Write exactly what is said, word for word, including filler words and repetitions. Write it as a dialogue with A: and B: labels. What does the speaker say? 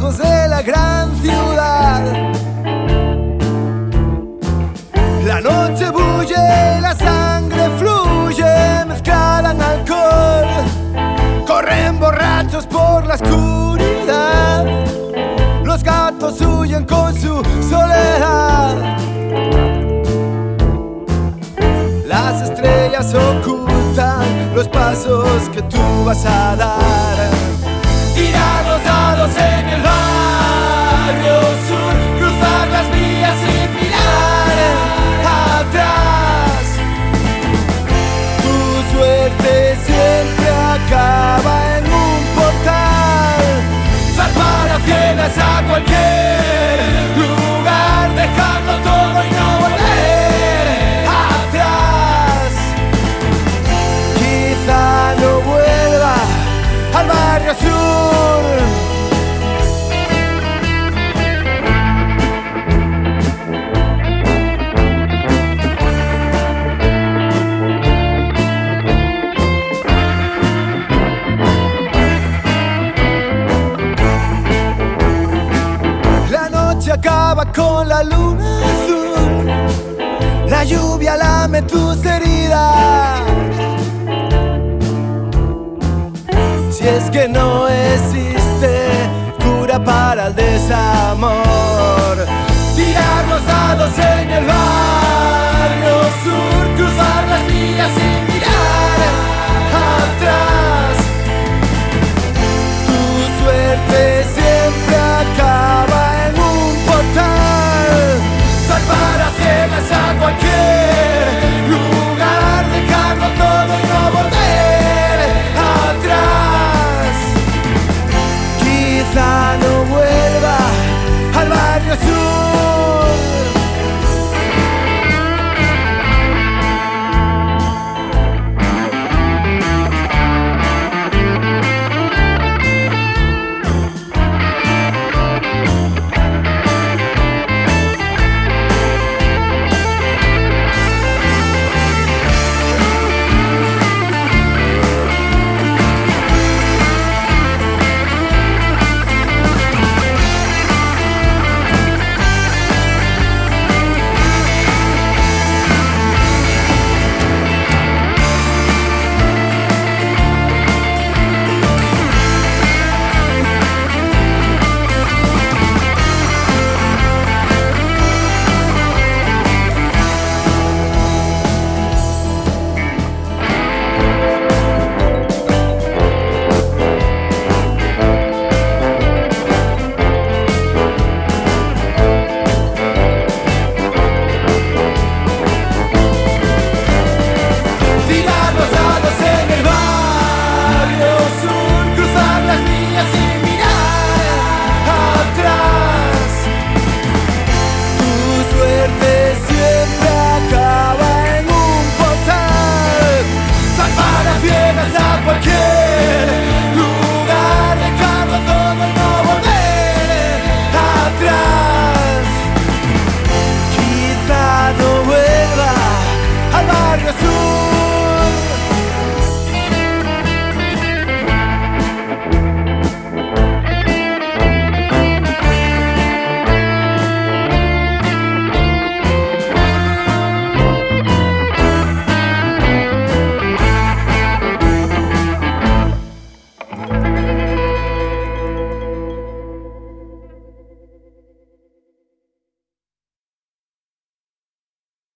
A: pasos de la gran ciudad. La noche bulle, la sangre fluye, mezclada en alcohol. Corren borrachos por la oscuridad. Los gatos huyen con su soledad. Las estrellas ocultan los pasos que tú vas a dar. Tirar los dados en el barrio sur, cruzar las vías sin mirar atrás. Tu suerte siempre acaba en un portal. Zarpar a ciegas a cualquier lugar, dejarlo todo y no volver atrás. Quizá no vuelva al barrio sur. La noche acaba con la luna azul. La lluvia lame tus heridas. Si es que no existe cura para el desamor, tirar los dados en el bar.